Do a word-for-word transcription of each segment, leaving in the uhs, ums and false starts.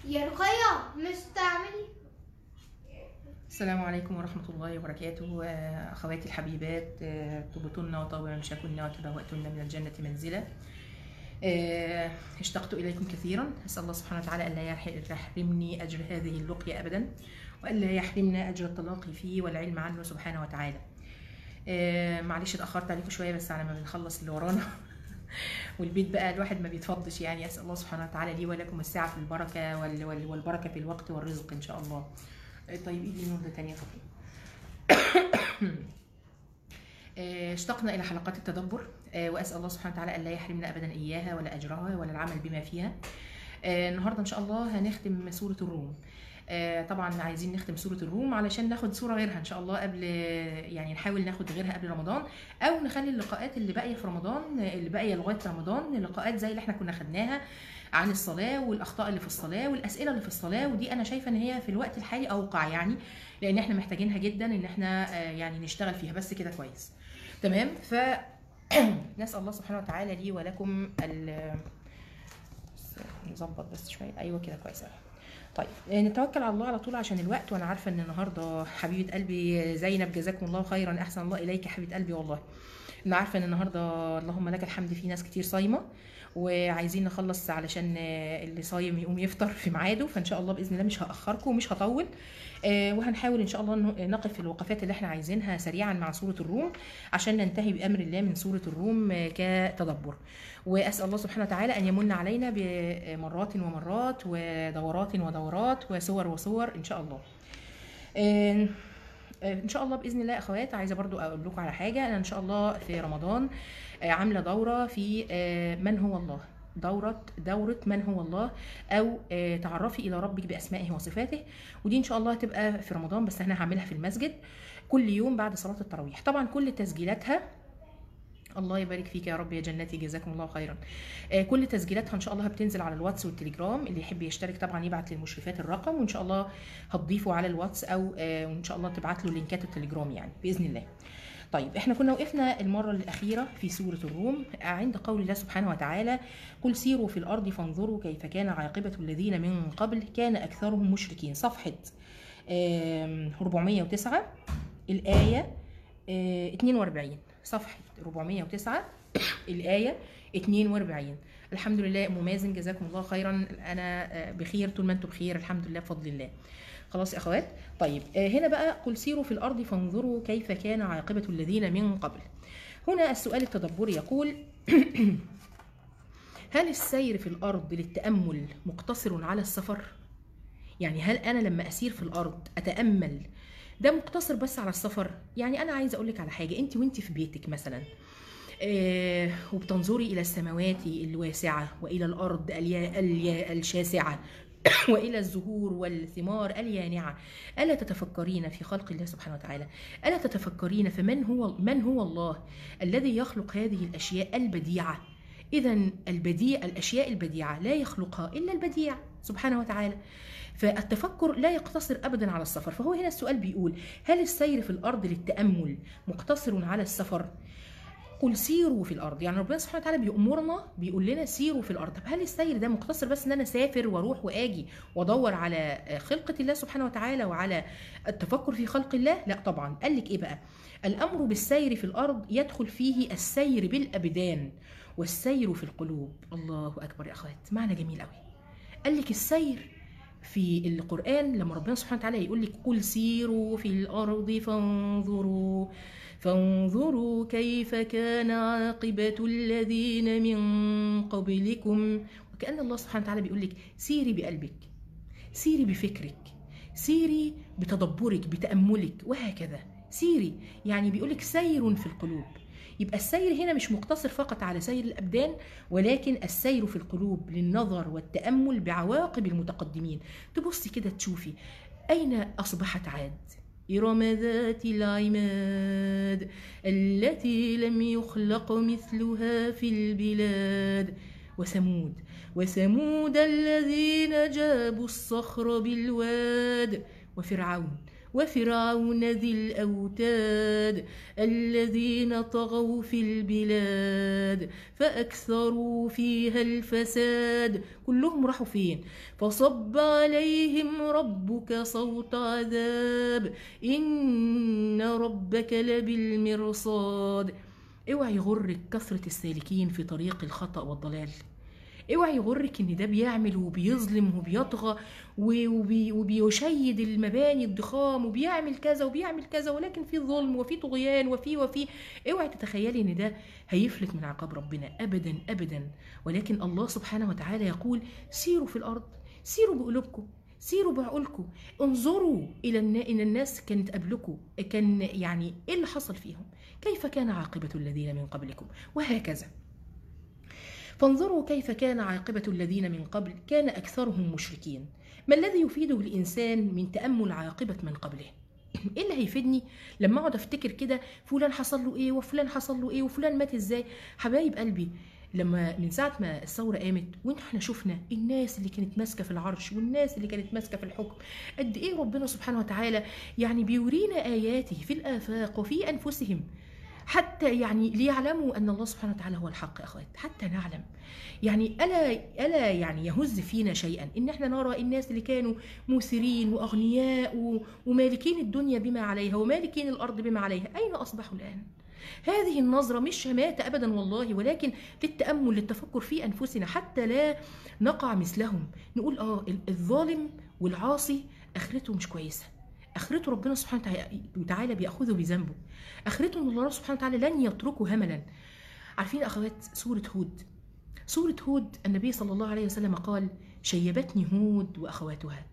يا رقية مش تعملي. السلام عليكم ورحمة الله وبركاته. أخواتي الحبيبات، طبتن وطاب ممشاكن وتبوأتن من الجنة منزلا. اشتقت إليكم كثيرا. أسأل الله سبحانه وتعالى ألا يحرمني أجر هذه اللقية أبدا، وألا يحرمنا أجر التلاقي فيه والعلم عنه سبحانه وتعالى. معلش اتأخرت عليكم شوية، بس على ما بنخلص اللي ورانا والبيت بقى الواحد ما بيتفضش يعني. أسأل الله سبحانه وتعالى لي ولكم السعة في البركة والبركة في الوقت والرزق إن شاء الله. طيب ايدي نقطة تانية فقط. اشتقنا إلى حلقات التدبر، وأسأل الله سبحانه وتعالى ألا يحرمنا أبدا إياها ولا أجرها ولا العمل بما فيها. النهاردة إن شاء الله هنختم سورة الروم. طبعا عايزين نختم سورة الروم علشان ناخد سورة غيرها إن شاء الله قبل، يعني نحاول ناخد غيرها قبل رمضان، أو نخلي اللقاءات اللي باقية في رمضان اللي باقية لغاية رمضان لقاءات زي اللي احنا كنا خدناها عن الصلاة والأخطاء اللي في الصلاة والأسئلة اللي في الصلاة. ودي أنا شايفة إن هي في الوقت الحالي أوقع يعني، لأن احنا محتاجينها جدا إن احنا يعني نشتغل فيها بس كده كويس. تمام. ف نسأل الله سبحانه وتعالى لي ولكم ال نظبط بس شوية. أيوة كده كويس. طيب نتوكل على الله على طول عشان الوقت. وانا عارفه ان النهارده حبيبه قلبي زينب جزاكم الله خيرا، احسن الله اليك حبيبه قلبي والله. انا عارفه ان النهارده اللهم لك الحمد في ناس كتير صايمه، وعايزين نخلص علشان اللي صايم يقوم يفطر في ميعاده. فان شاء الله باذن الله مش هاخركم ومش هطول، وهنحاول ان شاء الله نقف في الوقفات اللي احنا عايزينها سريعا مع سوره الروم عشان ننتهي بامر الله من سوره الروم كتدبر. واسال الله سبحانه وتعالى ان يمن علينا بمرات ومرات ودورات ودورات وصور وصور ان شاء الله. ان شاء الله باذن الله. اخوات عايزه برضو اقول لكم على حاجه. انا ان شاء الله في رمضان عامله دوره في من هو الله، دوره دوره من هو الله، او تعرفي الى ربك باسمائه وصفاته. ودي ان شاء الله هتبقى في رمضان، بس انا هعملها في المسجد كل يوم بعد صلاه التراويح. طبعا كل تسجيلاتها، الله يبارك فيك يا رب يا جنتي جزاكم الله خيرا، آه كل تسجيلاتها ان شاء الله هتنزل على الواتس والتليجرام. اللي يحب يشترك طبعا يبعت للمشرفات الرقم، وان شاء الله هتضيفه على الواتس، او آه وان شاء الله تبعت له لينكات التليجرام يعني باذن الله. طيب احنا كنا وقفنا المره الاخيره في سوره الروم عند قول الله سبحانه وتعالى: قل سيروا في الارض فانظروا كيف كان عاقبه الذين من قبل كان اكثرهم مشركين. صفحه آه أربعمية وتسعة الايه آه اتنين وأربعين. صفحه أربعمية وتسعة الآية اتنين وأربعين. الحمد لله. أم مازن جزاكم الله خيرا، أنا بخير طول ما أنتم بخير الحمد لله بفضل الله. خلاص يا أخوات. طيب هنا بقى قل سيروا في الأرض فانظروا كيف كان عاقبة الذين من قبل. هنا السؤال التدبري يقول: هل السير في الأرض للتأمل مقتصر على السفر؟ يعني هل أنا لما أسير في الأرض أتأمل ده مقتصر بس على السفر؟ يعني أنا عايزة أقولك على حاجة. أنت وأنت في بيتك مثلا آه وبتنظري إلى السماوات الواسعة وإلى الأرض الشاسعة وإلى الزهور والثمار اليانعة، ألا تتفكرين في خلق الله سبحانه وتعالى؟ ألا تتفكرين فمن هو من هو الله الذي يخلق هذه الأشياء البديعة؟ إذا البديع، الأشياء البديعة لا يخلقها إلا البديع سبحانه وتعالى. فالتفكر لا يقتصر أبدا على السفر. فهو هنا السؤال بيقول: هل السير في الأرض للتأمل مقتصر على السفر؟ قل سيروا في الارض. يعني ربنا سبحانه وتعالى بيأمرنا، بيقول لنا سيروا في الارض. طب هل السير ده مقتصر بس ان انا اسافر واروح واجي وادور على خلقه الله سبحانه وتعالى وعلى التفكر في خلق الله؟ لا طبعا. قال لك ايه بقى؟ الامر بالسير في الارض يدخل فيه السير بالابدان والسير في القلوب. الله اكبر يا اخوات، معنى جميل قوي. قال لك السير في القرآن لما ربنا سبحانه وتعالى يقول لك قل سيروا في الأرض فانظروا فانظروا كيف كان عاقبة الذين من قبلكم، وكأن الله سبحانه وتعالى بيقول لك سيري بقلبك، سيري بفكرك، سيري بتدبرك بتأملك، وهكذا سيري. يعني بيقول لك سير في القلوب. يبقى السير هنا مش مقتصر فقط على سير الأبدان، ولكن السير في القلوب للنظر والتأمل بعواقب المتقدمين. تبصي كده تشوفي أين أصبحت عاد، إرم ذات العماد التي لم يخلق مثلها في البلاد، وثمود وثمود الذين جابوا الصخر بالواد، وفرعون وفرعون ذي الأوتاد الذين طغوا في البلاد فأكثروا فيها الفساد. كلهم راحوا فين؟ فصب عليهم ربك صوت عذاب إن ربك لبالمرصاد. اوعي يغرك كثرة السالكين في طريق الخطأ والضلال، اوعي يغرك ان ده بيعمل وبيظلم وبيطغى وبي وبيشيد المباني الضخام وبيعمل كذا وبيعمل كذا، ولكن في ظلم وفي طغيان وفي وفي اوعي تتخيلي ان ده هيفلت من عقاب ربنا، ابدا ابدا. ولكن الله سبحانه وتعالى يقول سيروا في الارض، سيروا بقلوبكم، سيروا بعقولكم، انظروا الى ان الناس كانت قبلكم كان يعني ايه اللي حصل فيهم، كيف كان عاقبة الذين من قبلكم، وهكذا. فانظروا كيف كان عاقبة الذين من قبل كان أكثرهم مشركين. ما الذي يفيده الإنسان من تأمل عاقبة من قبله؟ إيه اللي هيفيدني لما أقعد أفتكر كده فلان حصل له إيه وفلان حصل له إيه وفلان مات إزاي؟ حبايب قلبي، لما من ساعة ما الثورة قامت وإحنا شفنا الناس اللي كانت ماسكة في العرش والناس اللي كانت ماسكة في الحكم، قد إيه ربنا سبحانه وتعالى يعني بيورينا آياته في الآفاق وفي أنفسهم، حتى يعني ليعلموا أن الله سبحانه وتعالى هو الحق يا أخوات، حتى نعلم. يعني ألا ألا يعني يهز فينا شيئا إن احنا نرى الناس اللي كانوا موسرين وأغنياء ومالكين الدنيا بما عليها ومالكين الأرض بما عليها، أين أصبحوا الآن؟ هذه النظرة مش شماتة أبدا والله، ولكن للتأمل للتفكر في أنفسنا حتى لا نقع مثلهم، نقول آه الظالم والعاصي آخرته مش كويسة، آخرته ربنا سبحانه وتعالى بيأخذه بذنبه، آخرته إن الله سبحانه وتعالى لن يتركه هملا. عارفين أخوات سورة هود؟ سورة هود النبي صلى الله عليه وسلم قال شيبتني هود وأخواتها.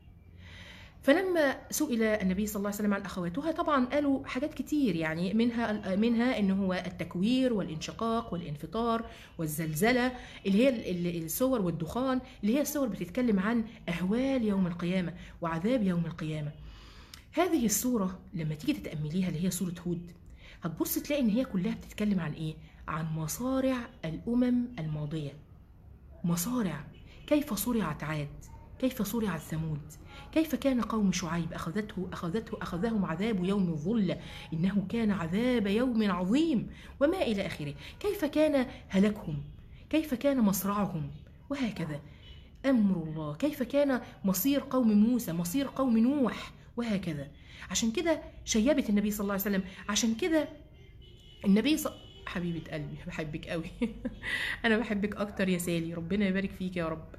فلما سئل النبي صلى الله عليه وسلم عن أخواتها طبعا قالوا حاجات كتير، يعني منها منها إنه هو التكوير والانشقاق والانفطار والزلزلة اللي هي الصور والدخان اللي هي الصور بتتكلم عن أهوال يوم القيامة وعذاب يوم القيامة. هذه السورة لما تيجي تتأمليها اللي هي سورة هود هتبص تلاقي إن هي كلها بتتكلم عن إيه؟ عن مصارع الأمم الماضية. مصارع، كيف صرعت عاد، كيف صرعت ثمود، كيف كان قوم شعيب أخذته أخذته أخذهم عذاب يوم الظلة إنه كان عذاب يوم عظيم وما إلى آخره، كيف كان هلكهم، كيف كان مصرعهم، وهكذا أمر الله، كيف كان مصير قوم موسى، مصير قوم نوح، وهكذا. عشان كده شيبت النبي صلى الله عليه وسلم، عشان كده النبي صلى حبيبة قلبي بحبك قوي أنا بحبك أكتر يا سالي، ربنا يبارك فيك يا رب.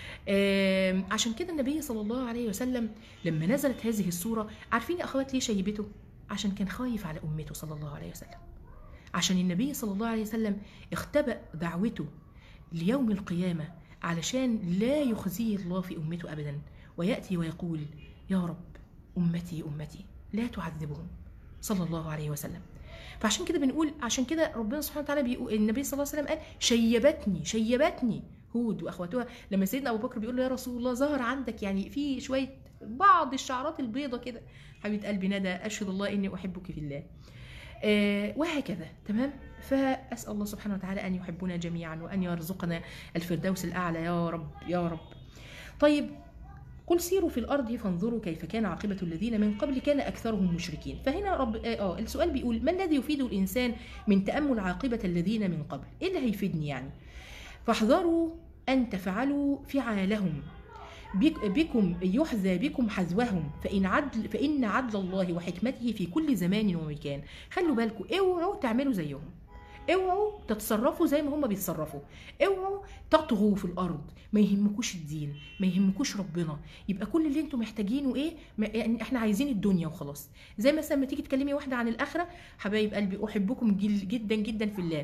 عشان كده النبي صلى الله عليه وسلم لما نزلت هذه السورة، عارفين يا أخوات ليه شيبته؟ عشان كان خايف على أمته صلى الله عليه وسلم، عشان النبي صلى الله عليه وسلم اختبأ دعوته ليوم القيامة علشان لا يخزيه الله في أمته أبدا، ويأتي ويقول يا رب أمتي أمتي لا تعذبهم صلى الله عليه وسلم. فعشان كده بنقول، عشان كده ربنا سبحانه وتعالى بيقول، النبي صلى الله عليه وسلم قال شيبتني شيبتني هود واخواتها. لما سيدنا ابو بكر بيقول له يا رسول الله ظهر عندك يعني في شويه بعض الشعرات البيضه كده، حبيبه قلبي ندى اشهد الله اني احبك في الله، آه وهكذا. تمام. فاسال الله سبحانه وتعالى ان يحبنا جميعا وان يرزقنا الفردوس الاعلى يا رب يا رب. طيب قل سيروا في الارض فانظروا كيف كان عاقبه الذين من قبل كان اكثرهم مشركين. فهنا رب اه السؤال بيقول ما الذي يفيد الانسان من تامل عاقبه الذين من قبل؟ ايه اللي هيفيدني يعني؟ فاحذروا أن تفعلوا فعالهم بك بكم يحذى بكم حذوهم، فإن عدل فإن عدل الله وحكمته في كل زمان ومكان. خلوا بالكم، اوعوا تعملوا زيهم، اوعوا تتصرفوا زي ما هم بيتصرفوا، اوعوا تطغوا في الأرض، ما يهمكوش الدين، ما يهمكوش ربنا، يبقى كل اللي انتم محتاجينه ايه؟ يعني احنا عايزين الدنيا وخلاص. زي مثلا لما تيجي تكلمي واحدة عن الآخرة، حبايب قلبي أحبكم جدا جدا في الله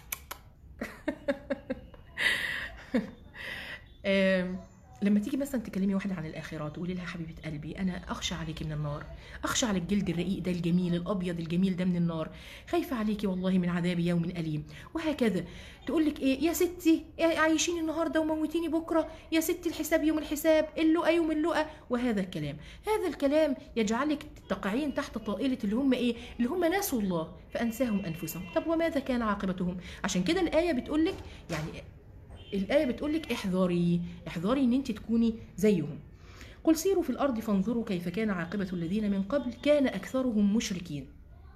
لما تيجي مثلا تكلمي واحده عن الاخره تقولي لها حبيبه قلبي انا اخشى عليكي من النار، اخشى على الجلد الرقيق ده الجميل الابيض الجميل ده من النار، خايفه عليكي والله من عذاب يوم اليم، وهكذا. تقول لك ايه يا ستي عايشين النهارده وموتيني بكره، يا ستي الحساب يوم الحساب، اللقى يوم اللقى، وهذا الكلام. هذا الكلام يجعلك تقعين تحت طائله اللي هم ايه؟ اللي هم ناسوا الله فانساهم انفسهم. طب وماذا كان عاقبتهم؟ عشان كده الايه بتقول لك، يعني الآية بتقولك احذري احذري ان انت تكوني زيهم. قل سيروا في الأرض فانظروا كيف كان عاقبة الذين من قبل كان أكثرهم مشركين.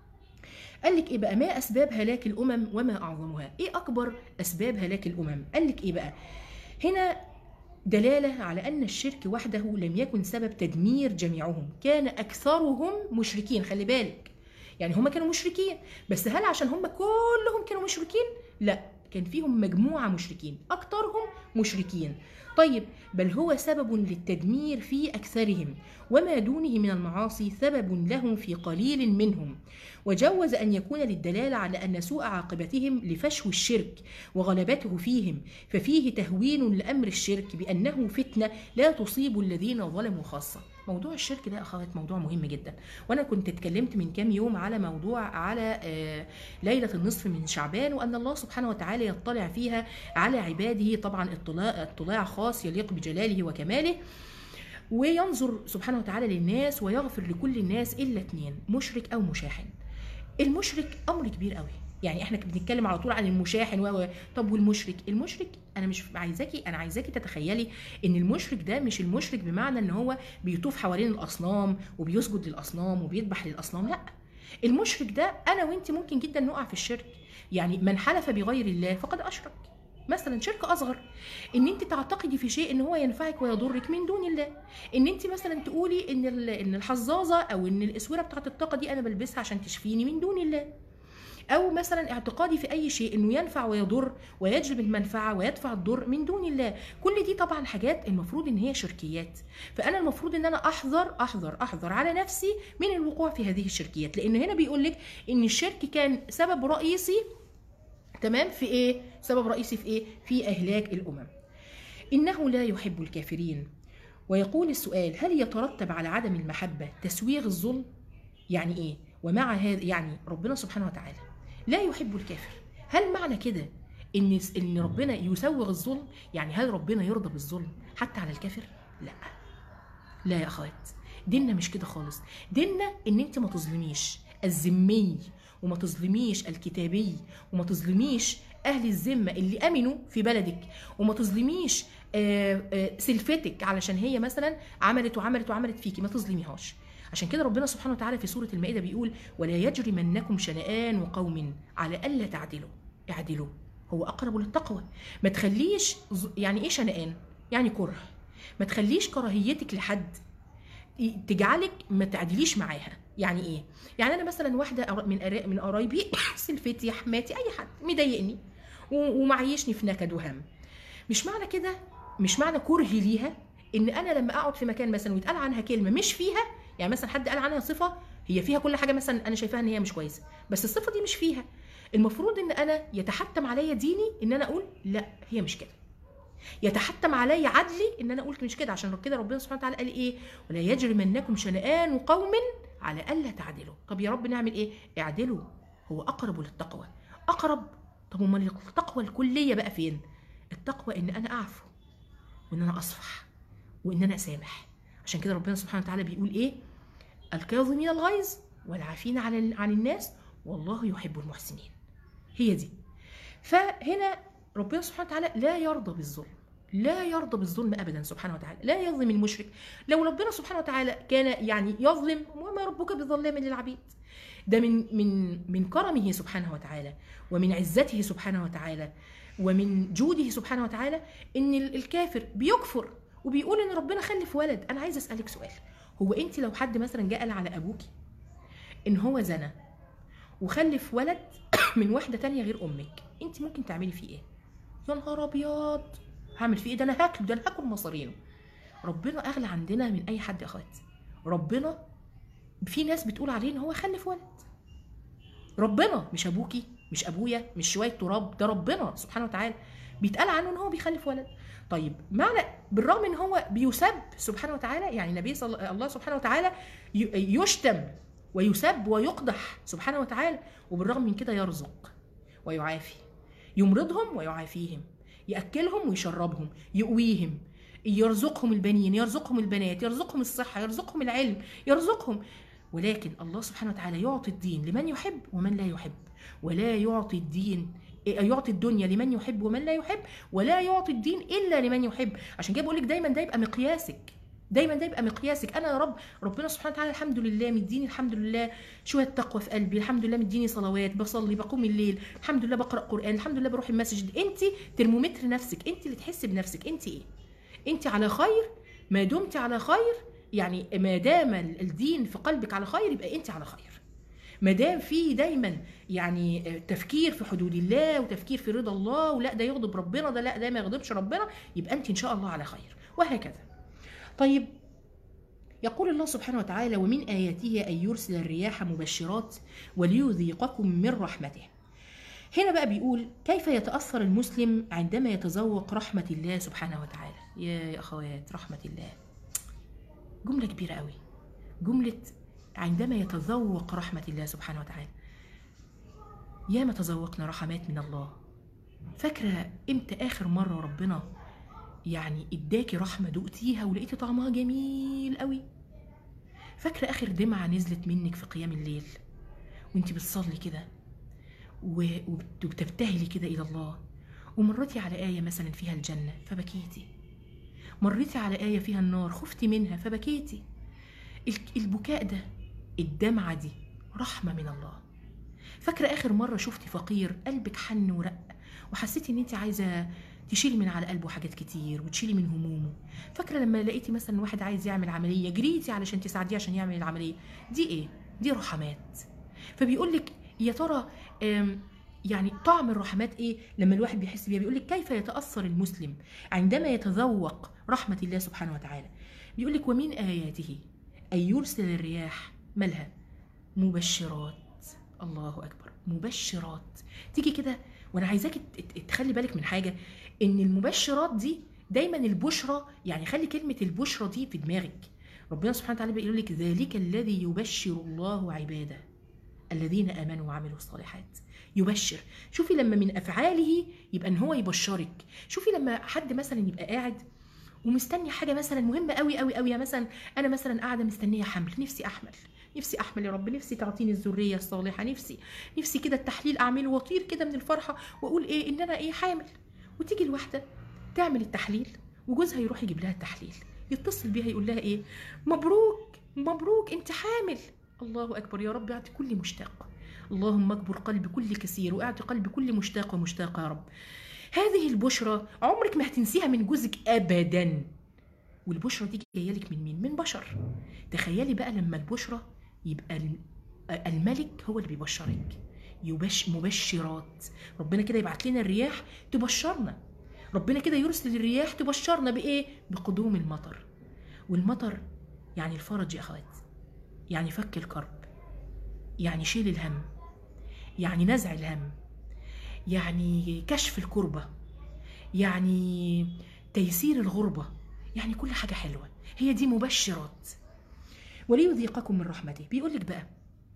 قال لك إيه بقى؟ ما أسباب هلاك الأمم وما أعظمها؟ إيه أكبر أسباب هلاك الأمم؟ قال لك إيه بقى؟ هنا دلالة على أن الشرك وحده لم يكن سبب تدمير جميعهم، كان أكثرهم مشركين. خلي بالك، يعني هم كانوا مشركين، بس هل عشان هم كلهم كانوا مشركين؟ لا، كان فيهم مجموعة مشركين، أكثرهم مشركين. طيب، بل هو سبب للتدمير في أكثرهم، وما دونه من المعاصي سبب لهم في قليل منهم. وجوز أن يكون للدلالة على أن سوء عاقبتهم لفشو الشرك وغلبته فيهم، ففيه تهوين لأمر الشرك بأنه فتنة لا تصيب الذين ظلموا خاصة. موضوع الشرك ده أخوات موضوع مهم جدا، وأنا كنت اتكلمت من كام يوم على موضوع على ليلة النصف من شعبان، وأن الله سبحانه وتعالى يطلع فيها على عباده، طبعا اطلاع, اطلاع خاص يليق بجلاله وكماله، وينظر سبحانه وتعالى للناس ويغفر لكل الناس إلا اتنين، مشرك أو مشاحن. المشرك أمر كبير قوي، يعني احنا بنتكلم على طول عن المشاحن و طب والمشرك؟ المشرك انا مش عايزاكي انا عايزاكي تتخيلي ان المشرك ده مش المشرك بمعنى ان هو بيطوف حوالين الاصنام وبيسجد للاصنام وبيذبح للاصنام، لا. المشرك ده انا وانت ممكن جدا نقع في الشرك، يعني من حلف بغير الله فقد اشرك. مثلا شرك اصغر، ان انت تعتقدي في شيء ان هو ينفعك ويضرك من دون الله، ان انت مثلا تقولي ان ان الحظاظه او ان الاسوره بتاعت الطاقه دي انا بلبسها عشان تشفيني من دون الله، او مثلا اعتقادي في اي شيء انه ينفع ويضر ويجلب المنفعه ويدفع الضر من دون الله. كل دي طبعا حاجات المفروض ان هي شركيات، فانا المفروض ان انا احذر احذر احذر على نفسي من الوقوع في هذه الشركيات، لان هنا بيقول لك ان الشرك كان سبب رئيسي، تمام، في ايه؟ سبب رئيسي في ايه؟ في اهلاك الامم. انه لا يحب الكافرين. ويقول السؤال: هل يترتب على عدم المحبه تسويغ الظلم؟ يعني ايه؟ ومع هذا يعني ربنا سبحانه وتعالى لا يحب الكافر، هل معنى كده ان ان ربنا يسوغ الظلم؟ يعني هل ربنا يرضى بالظلم حتى على الكافر؟ لا لا يا اخوات، ديننا مش كده خالص. ديننا ان انت ما تظلميش الذمي، وما تظلميش الكتابي، وما تظلميش اهل الذمه اللي امنوا في بلدك، وما تظلميش سلفتك علشان هي مثلا عملت وعملت وعملت فيكي، ما تظلميهاش. عشان كده ربنا سبحانه وتعالى في سورة المائدة بيقول: ولا يجرمنكم شنآن قوم على ألا تعدلوا، اعدلوا هو أقرب للتقوى. ما تخليش، يعني إيه شنآن؟ يعني كره. ما تخليش كراهيتك لحد تجعلك ما تعدليش معاها. يعني إيه؟ يعني أنا مثلا واحدة من من قرايبي سلفتي، حماتي، أي حد مضايقني ومعيشني في نكد وهم، مش معنى كده، مش معنى كرهي ليها إن أنا لما أقعد في مكان مثلا ويتقال عنها كلمة مش فيها، يعني مثلا حد قال عنها صفه هي فيها كل حاجه مثلا انا شايفاها ان هي مش كويسه، بس الصفه دي مش فيها، المفروض ان انا يتحتم عليا ديني ان انا اقول لا هي مش كده، يتحتم عليا عدلي ان انا قلت مش كده. عشان كده ربنا سبحانه وتعالى قال ايه؟ ولا يجرمنكم شنآن قوم على الا تعدلوا. طب يا رب نعمل ايه؟ اعدلوا هو اقرب للتقوى. اقرب؟ طب امال التقوى الكليه بقى فين؟ التقوى ان انا اعفو، وان انا اصفح، وان انا اسامح. عشان كده ربنا سبحانه وتعالى بيقول ايه؟ الكاظمين الغيظ والعافين عن عن الناس والله يحب المحسنين. هي دي. فهنا ربنا سبحانه وتعالى لا يرضى بالظلم، لا يرضى بالظلم ابدا سبحانه وتعالى، لا يظلم المشرك. لو ربنا سبحانه وتعالى كان يعني يظلم، وما ربك بظلام للعبيد. ده من من من كرمه سبحانه وتعالى، ومن عزته سبحانه وتعالى، ومن جوده سبحانه وتعالى ان الكافر بيكفر وبيقول ان ربنا خلف ولد. انا عايز اسالك سؤال: هو انت لو حد مثلا جاء قال على ابوكي ان هو زنى وخلف ولد من واحده تانية غير امك، انت ممكن تعملي فيه ايه؟ يا نهار ابيض، هعمل فيه ايه؟ ده انا هاكله، ده انا هاكل مصارينه. ربنا اغلى عندنا من اي حد يا اخواتي. ربنا في ناس بتقول عليه ان هو خلف ولد. ربنا، مش ابوكي، مش ابويا، مش شويه تراب، ده ربنا سبحانه وتعالى بيتقال عنه ان هو بيخلف ولد. طيب معنى بالرغم ان هو بيسب سبحانه وتعالى، يعني النبي صلى الله سبحانه وتعالى يشتم ويسب ويقدح سبحانه وتعالى، وبالرغم من كده يرزق ويعافي، يمرضهم ويعافيهم، يأكلهم ويشربهم، يقويهم، يرزقهم البنين، يرزقهم البنات، يرزقهم الصحة، يرزقهم العلم، يرزقهم. ولكن الله سبحانه وتعالى يعطي الدين لمن يحب ومن لا يحب، ولا يعطي الدين يعطي الدنيا لمن يحب ومن لا يحب، ولا يعطي الدين الا لمن يحب. عشان كده بقول لك دايما ده يبقى مقياسك، دايما ده يبقى مقياسك. انا يا رب ربنا سبحانه وتعالى الحمد لله مديني الحمد لله شويه تقوى في قلبي، الحمد لله مديني صلوات، بصلي، بقوم الليل، الحمد لله بقرا قران، الحمد لله بروح المسجد. انت ترمومتر نفسك، انت اللي تحسي بنفسك انت ايه. انت على خير ما دمت على خير، يعني ما دام الدين في قلبك على خير يبقى انت على خير. ما دام في دايما يعني تفكير في حدود الله وتفكير في رضا الله، ولا ده يغضب ربنا، ده لا ده ما يغضبش ربنا، يبقى انت ان شاء الله على خير، وهكذا. طيب يقول الله سبحانه وتعالى: ومن آياته أن يرسل الرياح مبشرات وليذيقكم من رحمته. هنا بقى بيقول كيف يتأثر المسلم عندما يتذوق رحمة الله سبحانه وتعالى. يا أخوات، رحمة الله جملة كبيرة قوي، جملة عندما يتذوق رحمة الله سبحانه وتعالى. يا ما تذوقنا رحمات من الله. فاكرة امتى آخر مرة ربنا يعني اداكي رحمة دقتيها ولقيتي طعمها جميل قوي؟ فاكرة آخر دمعة نزلت منك في قيام الليل وانت بتصلي كده وبتبتهلي كده إلى الله، ومرتي على آية مثلا فيها الجنة فبكيتي، مرتي على آية فيها النار خفتي منها فبكيتي. البكاء ده، الدمعة دي رحمة من الله. فاكرة آخر مرة شفتي فقير قلبك حن ورق وحسيتي ان انت عايزة تشيلي من على قلبه حاجات كتير وتشيلي من همومه؟ فاكرة لما لقيتي مثلا واحد عايز يعمل عملية جريتي علشان تساعديه عشان يعمل العملية دي؟ ايه دي؟ رحمات. فبيقولك يا ترى يعني طعم الرحمات ايه لما الواحد بيحس بيها؟ بيقولك كيف يتأثر المسلم عندما يتذوق رحمة الله سبحانه وتعالى. بيقولك ومن آياته أن يرسل الرياح مالها مبشرات. الله أكبر، مبشرات. تيجي كده وانا عايزاكي تخلي بالك من حاجة، ان المبشرات دي دايما البشرى، يعني خلي كلمة البشرى دي في دماغك. ربنا سبحانه وتعالى بيقول لك ذلك الذي يبشر الله عباده الذين آمنوا وعملوا الصالحات. يبشر، شوفي لما من أفعاله يبقى ان هو يبشرك. شوفي لما حد مثلا يبقى قاعد ومستني حاجة مثلا مهمة قوي قوي قوي، مثلا انا مثلا قاعدة مستنية حمل، نفسي احمل نفسي احمل يا رب، نفسي تعطيني الذريه الصالحه، نفسي نفسي كده التحليل اعمله واطير كده من الفرحه واقول ايه ان انا ايه حامل. وتيجي الواحده تعمل التحليل وجوزها يروح يجيب لها التحليل، يتصل بيها يقول لها ايه؟ مبروك مبروك انت حامل. الله اكبر، يا رب اعطي كل مشتاق، اللهم اكبر قلب كل كثير واعطي قلب كل مشتاق ومشتاقه يا رب. هذه البشرى عمرك ما هتنسيها من جوزك ابدا. والبشرى دي جايه لك من مين؟ من بشر. تخيلي بقى لما البشرى يبقى الملك هو اللي بيبشرك. يبش مبشرات. ربنا كده يبعت لنا الرياح تبشرنا، ربنا كده يرسل الرياح تبشرنا بايه؟ بقدوم المطر. والمطر يعني الفرج يا اخوات، يعني فك الكرب، يعني شيل الهم، يعني نزع الهم، يعني كشف الكربة، يعني تيسير الغربة، يعني كل حاجة حلوة. هي دي مبشرات. وليذيقكم من رحمته. بيقول لك بقى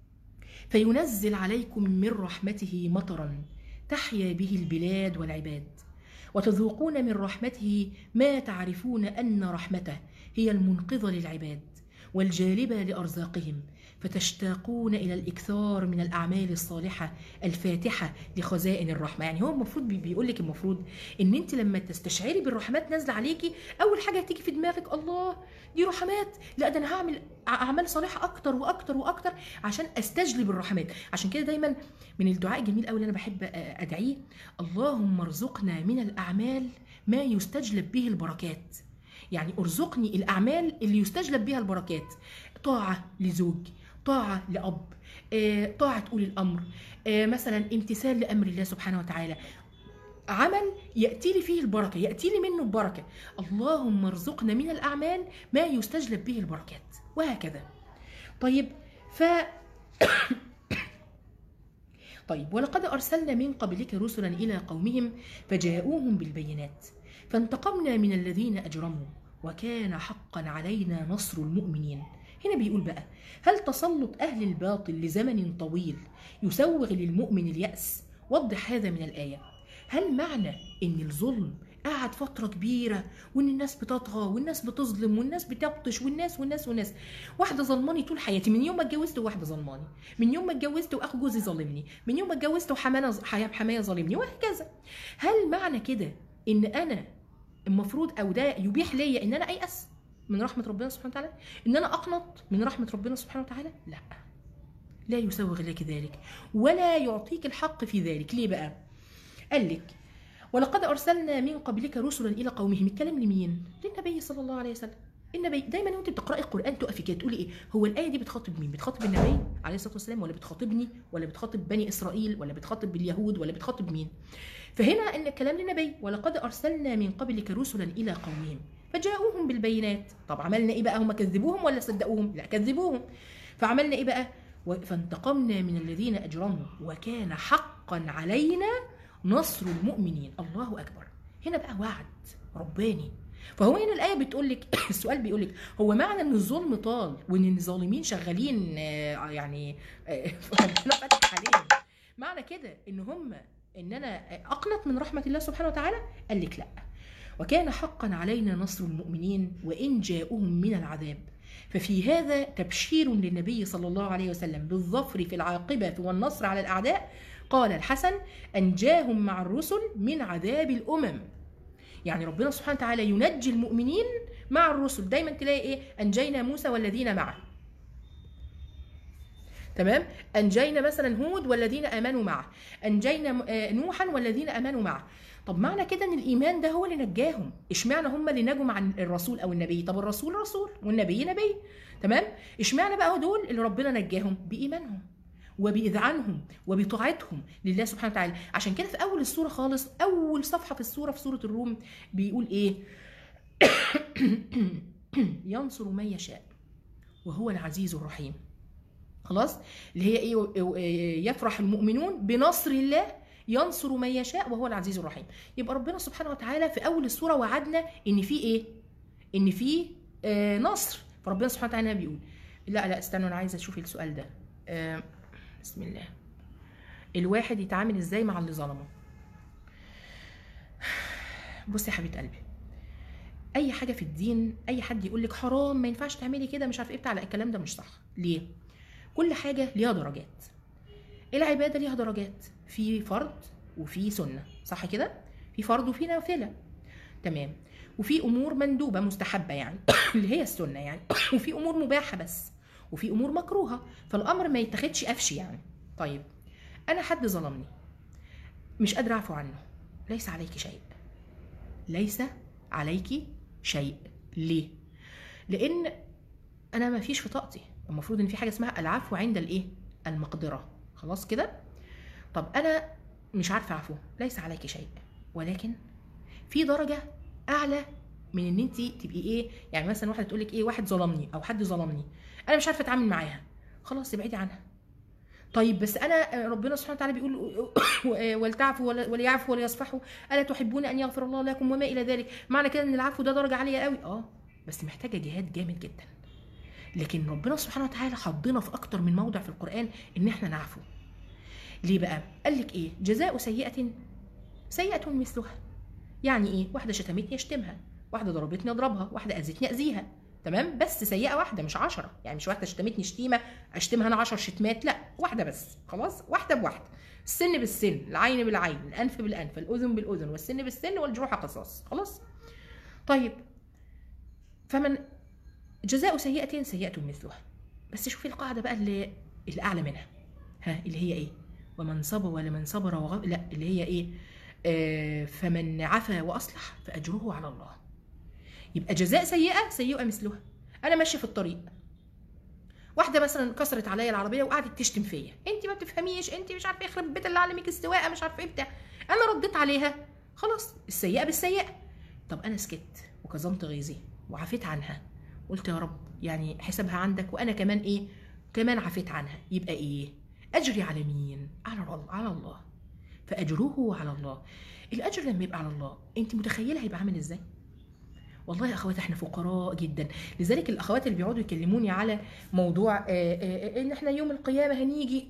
فينزل عليكم من رحمته مطرا تحيا به البلاد والعباد وتذوقون من رحمته ما تعرفون أن رحمته هي المنقذة للعباد والجالبة لأرزاقهم، فتشتاقون إلى الإكثار من الأعمال الصالحة الفاتحة لخزائن الرحمة. يعني هو المفروض بيقول لك المفروض إن أنت لما تستشعري بالرحمات نازلة عليكي، أول حاجة هتيجي في دماغك الله دي رحمات، لا ده أنا هعمل أعمال صالحة أكتر وأكتر وأكتر عشان أستجلب الرحمات. عشان كده دايما من الدعاء الجميل أوي اللي أنا بحب أدعيه: اللهم ارزقنا من الأعمال ما يستجلب به البركات. يعني ارزقني الأعمال اللي يستجلب بها البركات، طاعة لزوج، طاعة لأب، آه، طاعة أولي الأمر، آه، مثلا امتثال لأمر الله سبحانه وتعالى، عمل يأتي لي فيه البركة، يأتي لي منه البركة. اللهم ارزقنا من الأعمال ما يستجلب به البركات، وهكذا. طيب ف طيب ولقد أرسلنا من قبلك رسلا إلى قومهم فجاءوهم بالبينات فانتقمنا من الذين أجرموا وكان حقا علينا نصر المؤمنين. هنا بيقول بقى: هل تسلط أهل الباطل لزمن طويل يسوغ للمؤمن اليأس؟ وضح هذا من الآية. هل معنى إن الظلم قعد فترة كبيرة وإن الناس بتطغى والناس بتظلم والناس بتبطش والناس والناس والناس، واحدة ظلماني طول حياتي من يوم ما اتجوزت وواحدة ظلماني، من يوم ما اتجوزت وأخو جوزي ظالمني، من يوم ما اتجوزت وحماية حماية ظالمني، وهكذا. هل معنى كده إن أنا المفروض أو ده يبيح ليا إن أنا أيأس؟ من رحمه ربنا سبحانه وتعالى؟ ان انا اقنط من رحمه ربنا سبحانه وتعالى؟ لا، لا يسوغ لك ذلك ولا يعطيك الحق في ذلك. ليه بقى؟ قال لك ولقد ارسلنا من قبلك رسلا الى قومهم. الكلام لمين؟ للنبي صلى الله عليه وسلم. النبي دايما وانت بتقراي القران تقفي كده تقولي ايه؟ هو الايه دي بتخاطب مين؟ بتخاطب النبي عليه الصلاه والسلام، ولا بتخاطبني، ولا بتخاطب بني اسرائيل، ولا بتخاطب اليهود، ولا بتخاطب مين؟ فهنا ان الكلام للنبي، ولقد ارسلنا من قبلك رسلا الى قومهم فجاءوهم بالبينات. طب عملنا ايه بقى؟ هم كذبوهم ولا صدقوهم؟ لا، كذبوهم. فعملنا ايه بقى؟ فانتقمنا من الذين اجرموا وكان حقا علينا نصر المؤمنين. الله اكبر. هنا بقى وعد رباني. فهو هنا الايه بتقول لك السؤال بيقول لك هو معنى ان الظلم طال وان الظالمين شغالين يعني ربنا فتح عليهم، معنى كده ان هم ان انا اقنط من رحمه الله سبحانه وتعالى؟ قال لك لا، وكان حقا علينا نصر المؤمنين وان جاءوهم من العذاب. ففي هذا تبشير للنبي صلى الله عليه وسلم بالظفر في العاقبه والنصر على الاعداء. قال الحسن انجاهم مع الرسل من عذاب الامم. يعني ربنا سبحانه وتعالى ينجي المؤمنين مع الرسل. دايما تلاقي ايه؟ انجينا موسى والذين معه، تمام؟ انجينا مثلا هود والذين امنوا معه، انجينا نوحا والذين امنوا معه. طب معنى كده ان الايمان ده هو اللي نجاهم. اشمعنى هم اللي نجوا مع الرسول او النبي؟ طب الرسول رسول والنبي نبي، تمام؟ اشمعنى بقى دول اللي ربنا نجاهم؟ بايمانهم وبإذعانهم وبطاعتهم لله سبحانه وتعالى. عشان كده في أول السورة خالص، أول صفحة في السورة في سورة الروم بيقول إيه؟ ينصر من يشاء وهو العزيز الرحيم. خلاص؟ اللي هي إيه؟ يفرح المؤمنون بنصر الله، ينصر من يشاء وهو العزيز الرحيم. يبقى ربنا سبحانه وتعالى في أول السورة وعدنا إن في إيه؟ إن في آه نصر. فربنا سبحانه وتعالى بيقول لا لا استنوا، أنا عايزة أشوف السؤال ده. آه بسم الله. الواحد يتعامل ازاي مع اللي ظلمه؟ بصي يا حبيبه قلبي، اي حاجه في الدين اي حد يقول لك حرام ما ينفعش تعملي كده مش عارف ايه بتاع، لا الكلام ده مش صح. ليه؟ كل حاجه ليها درجات. العباده ليها درجات، في فرض وفي سنه، صح كده؟ في فرض وفي نافله، تمام؟ وفي امور مندوبه مستحبه يعني اللي هي السنه يعني، وفي امور مباحه بس، وفي امور مكروهه. فالامر ما يتاخدش قفش يعني. طيب انا حد ظلمني مش قادره اعفو عنه، ليس عليك شيء، ليس عليك شيء. ليه؟ لان انا ما فيش في طاقتي. المفروض ان في حاجه اسمها العفو عند الايه؟ المقدره. خلاص كده؟ طب انا مش عارفه اعفو، ليس عليك شيء، ولكن في درجه اعلى من ان انت تبقي ايه؟ يعني مثلا واحده تقول لك ايه؟ واحد ظلمني او حد ظلمني، انا مش عارفه اتعامل معاها، خلاص ابعدي عنها. طيب بس انا ربنا سبحانه وتعالى بيقول ولتعفوا وليعفوا وليصفحوا الا تحبون ان يغفر الله لكم وما الى ذلك. معنى كده ان العفو ده درجه عاليه قوي، اه بس محتاجه جهاد جامد جدا. لكن ربنا سبحانه وتعالى حضنا في اكتر من موضع في القران ان احنا نعفو. ليه بقى؟ قال لك ايه؟ جزاء سيئه سيئه مثلها. يعني ايه؟ واحده شتمتني اشتمها، واحده ضربتني اضربها، واحده اذتني اذيها، تمام؟ بس سيئه واحده مش عشرة. يعني مش واحده شتمتني شتيمه اشتمها انا عشر شتمات، لا، واحده بس. خلاص؟ واحده بواحده، السن بالسن، العين بالعين، الانف بالانف، الاذن بالاذن، والسن بالسن، والجروح قصاص. خلاص؟ طيب فمن جزاء سيئه سيئه مثلها. بس شوفي القاعده بقى اللي اللي اعلى منها، ها، اللي هي ايه؟ ومن صبر ولمن صبر وغ... لا، اللي هي ايه؟ آه فمن عفا واصلح فاجره على الله. يبقى جزاء سيئه سيئه مثلها. انا ماشيه في الطريق، واحده مثلا كسرت عليا العربيه وقعدت تشتم فيا، انت ما بتفهميش، انت مش عارفه يخرب بيت اللي علمك السواقه، مش عارفه ايه بتاع. انا رديت عليها، خلاص السيئه بالسيئه. طب انا سكت وكظمت غيظي وعفيت عنها، قلت يا رب يعني حسابها عندك، وانا كمان ايه؟ كمان عفيت عنها. يبقى ايه؟ اجري على مين؟ على الله، على الله. فاجره على الله. الاجر لما يبقى على الله، انت متخيله هيبقى عامل ازاي؟ والله يا اخوات احنا فقراء جدا. لذلك الاخوات اللي بيقعدوا يكلموني على موضوع آآ آآ ان احنا يوم القيامه هنيجي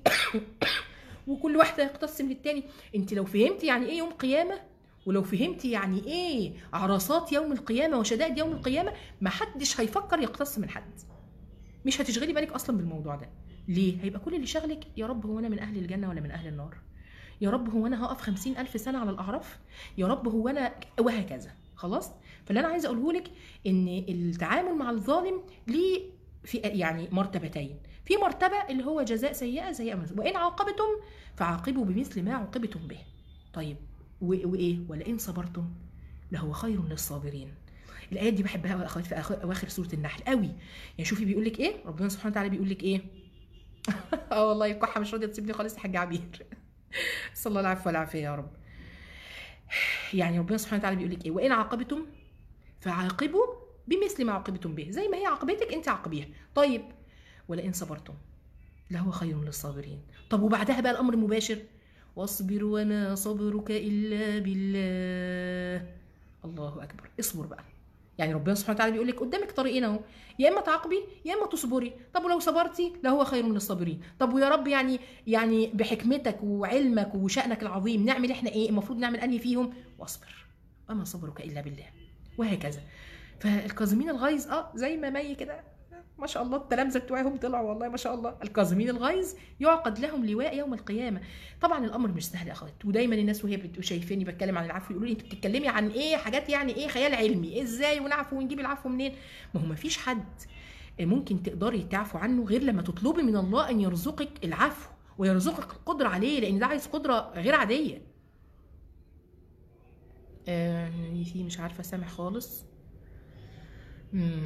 وكل واحده يقتسم للتاني، انت لو فهمتي يعني ايه يوم قيامه، ولو فهمتي يعني ايه عرصات يوم القيامه وشدائد يوم القيامه، ما حدش هيفكر يقتص من حد. مش هتشغلي بالك اصلا بالموضوع ده. ليه؟ هيبقى كل اللي شغلك يا رب هو انا من اهل الجنه ولا من اهل النار؟ يا رب هو انا هقف خمسين الف سنه على الاعراف؟ يا رب هو انا، وهكذا. خلاص؟ فاللي انا عايزه اقوله لك ان التعامل مع الظالم ليه في يعني مرتبتين. في مرتبه اللي هو جزاء سيئه سيئه مثل، وان عاقبتم فعاقبوا بمثل ما عوقبتم به. طيب وايه؟ ولئن صبرتم لهو خير للصابرين. الايات دي بحبها يا اخواتي في اواخر سوره النحل قوي. يعني شوفي بيقول لك ايه ربنا سبحانه وتعالى، بيقول لك ايه اه والله الكحه مش راضيه تسيبني خالص يا حاج عبير صلى الله العفو والعافيه يا رب. يعني ربنا سبحانه وتعالى بيقول لك ايه؟ وان عاقبتم فعاقبوا بمثل ما عاقبتم به، زي ما هي عاقبتك انت عاقبيها. طيب ولئن صبرتم لهو خير للصابرين. طب وبعدها بقى الامر المباشر، واصبر وما صبرك الا بالله. الله اكبر، اصبر بقى. يعني ربنا سبحانه وتعالى بيقول لك قدامك طريقين اهو، يا اما تعاقبي يا اما تصبري. طب ولو صبرتي لهو خير للصابرين. طب ويا رب يعني يعني بحكمتك وعلمك وشأنك العظيم نعمل احنا ايه؟ المفروض نعمل انهي فيهم؟ واصبر وما صبرك الا بالله، وهكذا. فالكاظمين الغيظ اه زي ما مي كده ما شاء الله التلامذه بتوعهم طلعوا والله ما شاء الله، الكاظمين الغيظ يعقد لهم لواء يوم القيامه. طبعا الامر مش سهل يا اخوات، ودايما الناس وهي شايفيني بتكلم عن العفو يقولوا لي انت بتتكلمي عن ايه؟ حاجات يعني ايه خيال علمي، ازاي ونعفو ونجيب العفو منين؟ ما هو ما فيش حد ممكن تقدري تعفو عنه غير لما تطلبي من الله ان يرزقك العفو ويرزقك القدره عليه، لان ده عايز قدره غير عاديه. آه في مش عارفه سامع خالص. امم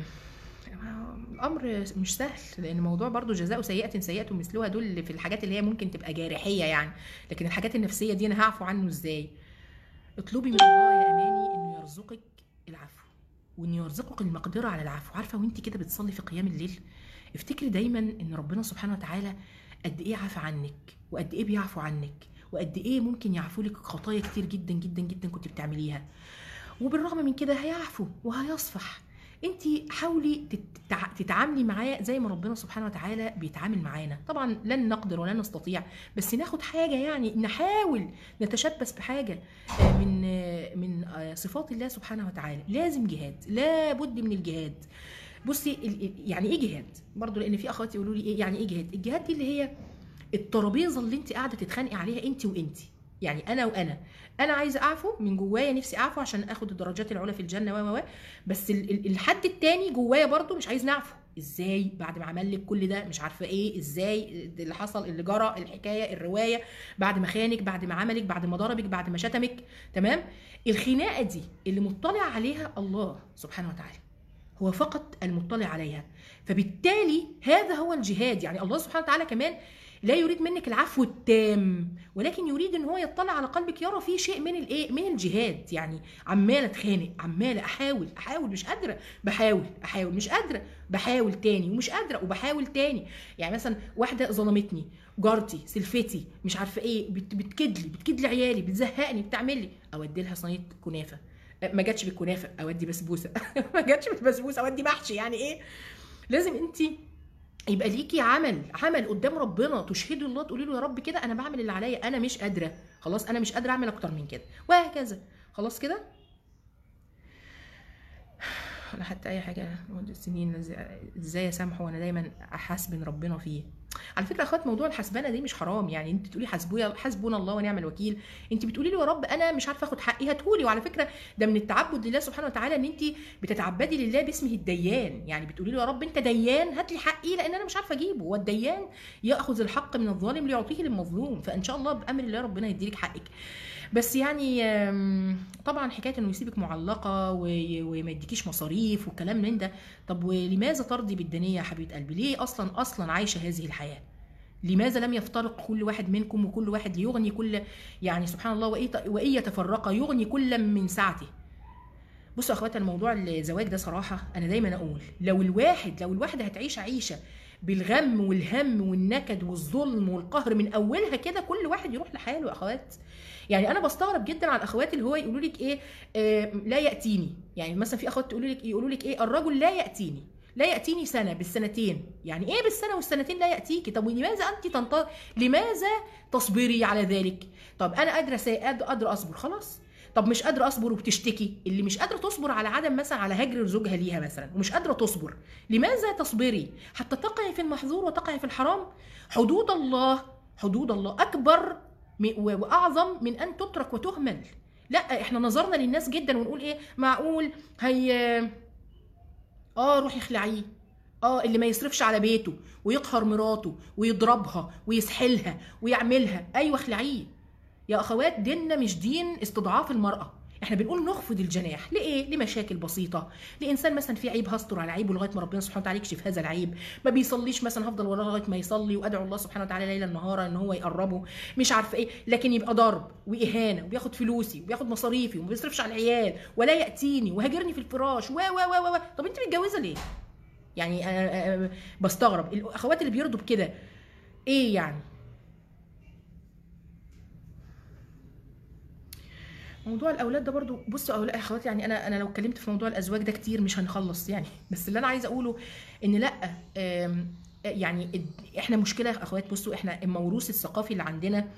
الامر مش سهل، لان موضوع برضو جزاء سيئه سيئه مثلها دول في الحاجات اللي هي ممكن تبقى جارحيه يعني، لكن الحاجات النفسيه دي انا هعفو عنه ازاي؟ اطلبي من الله يا اماني انه يرزقك العفو وان يرزقك المقدره على العفو. عارفه وانت كده بتصلي في قيام الليل افتكري دايما ان ربنا سبحانه وتعالى قد ايه عفى عنك وقد ايه بيعفو عنك وقد ايه ممكن يعفو لك خطايا كتير جدا جدا جدا كنت بتعمليها، وبالرغم من كده هيعفو وهيصفح. انت حاولي تتعاملي معاه زي ما ربنا سبحانه وتعالى بيتعامل معانا. طبعا لن نقدر ولا نستطيع، بس ناخد حاجه يعني نحاول نتشبث بحاجه من من صفات الله سبحانه وتعالى. لازم جهاد، لابد من الجهاد. بصي يعني ايه جهاد برضو؟ لان في اخواتي يقولوا لي ايه يعني ايه جهاد؟ الجهاد دي اللي هي الترابيزه اللي انت قاعده تتخانقي عليها انت وانت، يعني انا وانا انا عايزه اعفو من جوايا، نفسي اعفو عشان اخد الدرجات العلى في الجنه و و بس الحد التاني جوايا برضو مش عايز نعفو. ازاي بعد ما عمل لك كل ده مش عارفه ايه؟ ازاي اللي حصل اللي جرى الحكايه الروايه بعد ما خانك بعد ما عملك بعد ما ضربك بعد ما شتمك؟ تمام. الخناقه دي اللي مطلع عليها الله سبحانه وتعالى، هو فقط المطلع عليها، فبالتالي هذا هو الجهاد. يعني الله سبحانه وتعالى كمان لا يريد منك العفو التام، ولكن يريد ان هو يطلع على قلبك يرى فيه شيء من الايه؟ من الجهاد. يعني عماله اتخانق، عماله احاول احاول مش قادره، بحاول احاول مش قادره، بحاول تاني ومش قادره وبحاول تاني. يعني مثلا واحده ظلمتني، جارتي سلفتي مش عارفه ايه، بتكدلي بتكدلي عيالي، بتزهقني، بتعمل لي، اودي لها صينيه كنافه، ما جاتش بالكنافه اودي بسبوسه ما جاتش بالبسبوسه اودي محشي. يعني ايه؟ لازم انت يبقى ليكي عمل عمل قدام ربنا تشهدي الله، تقولي له يا رب كده انا بعمل اللي عليا، انا مش قادره خلاص، انا مش قادره اعمل اكتر من كده، وهكذا. خلاص كده. انا حتى اي حاجه مده سنين ازاي اسامحه وانا دايما احاسبن ربنا فيه. على فكره يا اخوات موضوع الحسبانه دي مش حرام، يعني انت تقولي حسبويا حسبنا الله ونعم الوكيل، انت بتقولي له يا رب انا مش عارفه اخد حقي هاتهولي. وعلى فكره ده من التعبد لله سبحانه وتعالى ان انت بتتعبدي لله باسمه الديان، يعني بتقولي له يا رب انت ديان هات لي حقي لان انا مش عارفه اجيبه، والديان ياخذ الحق من الظالم ليعطيه للمظلوم، فان شاء الله بامر الله ربنا يديلك حقك. بس يعني طبعا حكايه انه يسيبك معلقه وما يديكيش مصاريف والكلام من ده، طب ولماذا ترضي بالدنيه يا حبيبه قلبي؟ ليه اصلا اصلا عايشه هذه الحياه؟ لماذا لم يفترق كل واحد منكم وكل واحد ليغني كل، يعني سبحان الله، وإن يتفرق يغني كل من سعته. بصوا يا اخواتي الموضوع الزواج ده صراحه انا دايما اقول لو الواحد لو الواحده هتعيش عيشه بالغم والهم والنكد والظلم والقهر من اولها كده، كل واحد يروح لحاله يا اخوات. يعني انا بستغرب جدا على الاخوات اللي هو يقولوا لك ايه آه لا ياتيني، يعني مثلا في اخوات تقولوا لك يقولوا لك ايه الرجل لا ياتيني لا ياتيني سنه بالسنتين، يعني ايه بالسنه والسنتين لا ياتيكي؟ طب ولماذا انت تنتظر؟ لماذا تصبري على ذلك؟ طب انا قادره قادره اصبر خلاص، طب مش قادره اصبر وبتشتكي، اللي مش قادره تصبر على عدم مثلا على هجر زوجها ليها مثلا ومش قادره تصبر، لماذا تصبري حتى تقعي في المحظور وتقعي في الحرام؟ حدود الله حدود الله اكبر واعظم من ان تترك وتهمل. لا احنا نظرنا للناس جدا ونقول ايه معقول هي اه روحي اخلعيه، اه اللي ما يصرفش على بيته ويقهر مراته ويضربها ويسحلها ويعملها، ايوه اخلعيه. يا اخوات ديننا مش دين استضعاف المراه، احنا بنقول نخفض الجناح لايه؟ لمشاكل بسيطه، لانسان مثلا في عيب هستر على عيبه لغايه ما ربنا سبحانه وتعالى يكشف هذا العيب، ما بيصليش مثلا هفضل وراه لغايه ما يصلي وادعو الله سبحانه وتعالى ليلا نهارا ان هو يقربه، مش عارفه ايه، لكن يبقى ضرب واهانه وبياخد فلوسي وبياخد مصاريفي وما بيصرفش على العيال ولا ياتيني وهاجرني في الفراش و و و و طب انت متجوزه ليه؟ يعني أنا بستغرب الاخوات اللي بيرضوا بكده ايه يعني؟ موضوع الاولاد ده برضو بصوا اولاد اخواتي، يعني انا انا لو اتكلمت في موضوع الازواج ده كتير مش هنخلص يعني، بس اللي انا عايزه اقوله ان لا يعني احنا مشكله يا اخوات. بصوا احنا الموروث الثقافي اللي عندنا،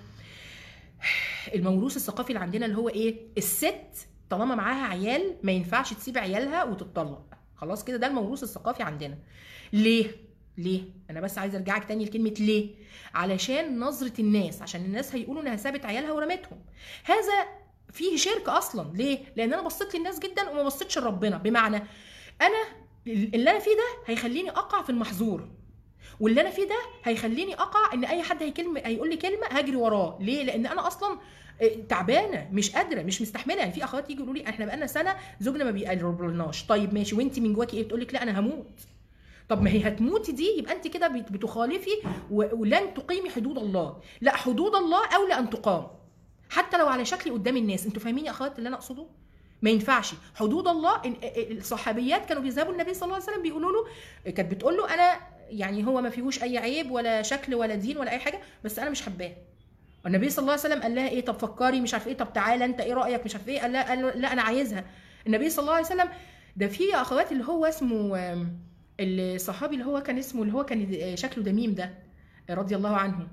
الموروث الثقافي اللي عندنا اللي هو ايه؟ الست طالما معاها عيال ما ينفعش تسيب عيالها وتتطلق، خلاص كده، ده الموروث الثقافي عندنا. ليه؟ ليه؟ انا بس عايزه ارجعك تاني لكلمه ليه. علشان نظره الناس، عشان الناس هيقولوا انها سابت عيالها ورمتهم. هذا فيه شرك اصلا. ليه؟ لان انا بصيت للناس جدا وما بصيتش لربنا. بمعنى انا اللي انا فيه ده هيخليني اقع في المحظور، واللي انا فيه ده هيخليني اقع ان اي حد هيكلمه هيقول لي كلمه هجري وراه. ليه؟ لان انا اصلا تعبانه مش قادره مش مستحمله. يعني في اخوات يجي يقولوا لي احنا بقالنا سنه زوجنا ما بيقربلناش. طيب ماشي، وانت من جواكي ايه؟ بتقول لك لا انا هموت. طب ما هي هتموتي دي يبقى انت كده بتخالفي ولن تقيمي حدود الله. لا، حدود الله اولى ان تقام حتى لو على شكل قدام الناس. انتوا فاهمين يا اخوات اللي انا اقصده؟ ما ينفعش. حدود الله، الصحابيات كانوا بيذهبوا النبي صلى الله عليه وسلم بيقولوا له، كانت بتقول له انا يعني هو ما فيهوش اي عيب ولا شكل ولا دين ولا اي حاجه، بس انا مش حباه. النبي صلى الله عليه وسلم قال لها ايه؟ طب فكري مش عارف ايه، طب تعالى انت ايه رايك مش عارف ايه. قال لا, قال لا انا عايزها. النبي صلى الله عليه وسلم ده في يا اخوات اللي هو اسمه الصحابي اللي هو كان اسمه اللي هو كان شكله دميم ده رضي الله عنه،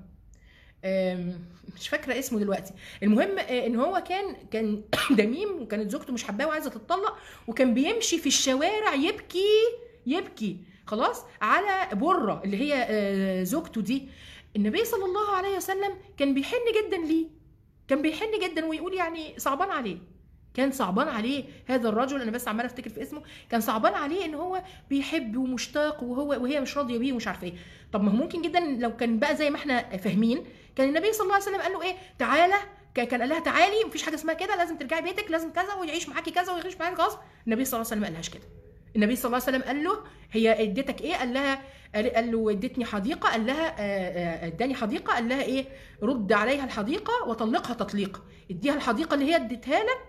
مش فاكره اسمه دلوقتي. المهم ان هو كان كان دميم وكانت زوجته مش حباه وعايزه تتطلق، وكان بيمشي في الشوارع يبكي يبكي خلاص على بره اللي هي زوجته دي. النبي صلى الله عليه وسلم كان بيحن جدا ليه، كان بيحن جدا ويقول يعني صعبان عليه، كان صعبان عليه هذا الرجل. انا بس عماله افتكر في اسمه. كان صعبان عليه ان هو بيحب ومشتاق وهو وهي مش راضيه بيه ومش عارفه ايه. طب ما هو ممكن جدا لو كان بقى زي ما احنا فاهمين، كان النبي صلى الله عليه وسلم قال له ايه؟ تعالى، كان قال لها تعالي مفيش حاجه اسمها كده، لازم ترجعي بيتك، لازم كذا، ويعيش معاكي كذا ويعيش معاكي غصب. النبي صلى الله عليه وسلم ما قالهاش كده. النبي صلى الله عليه وسلم قال له هي اديتك ايه؟ قال لها قال له ادتني حديقه. قال لها اداني حديقه. قال لها ايه؟ رد عليها الحديقه وطلقها تطليقا. اديها الحديقه اللي هي اديتها لك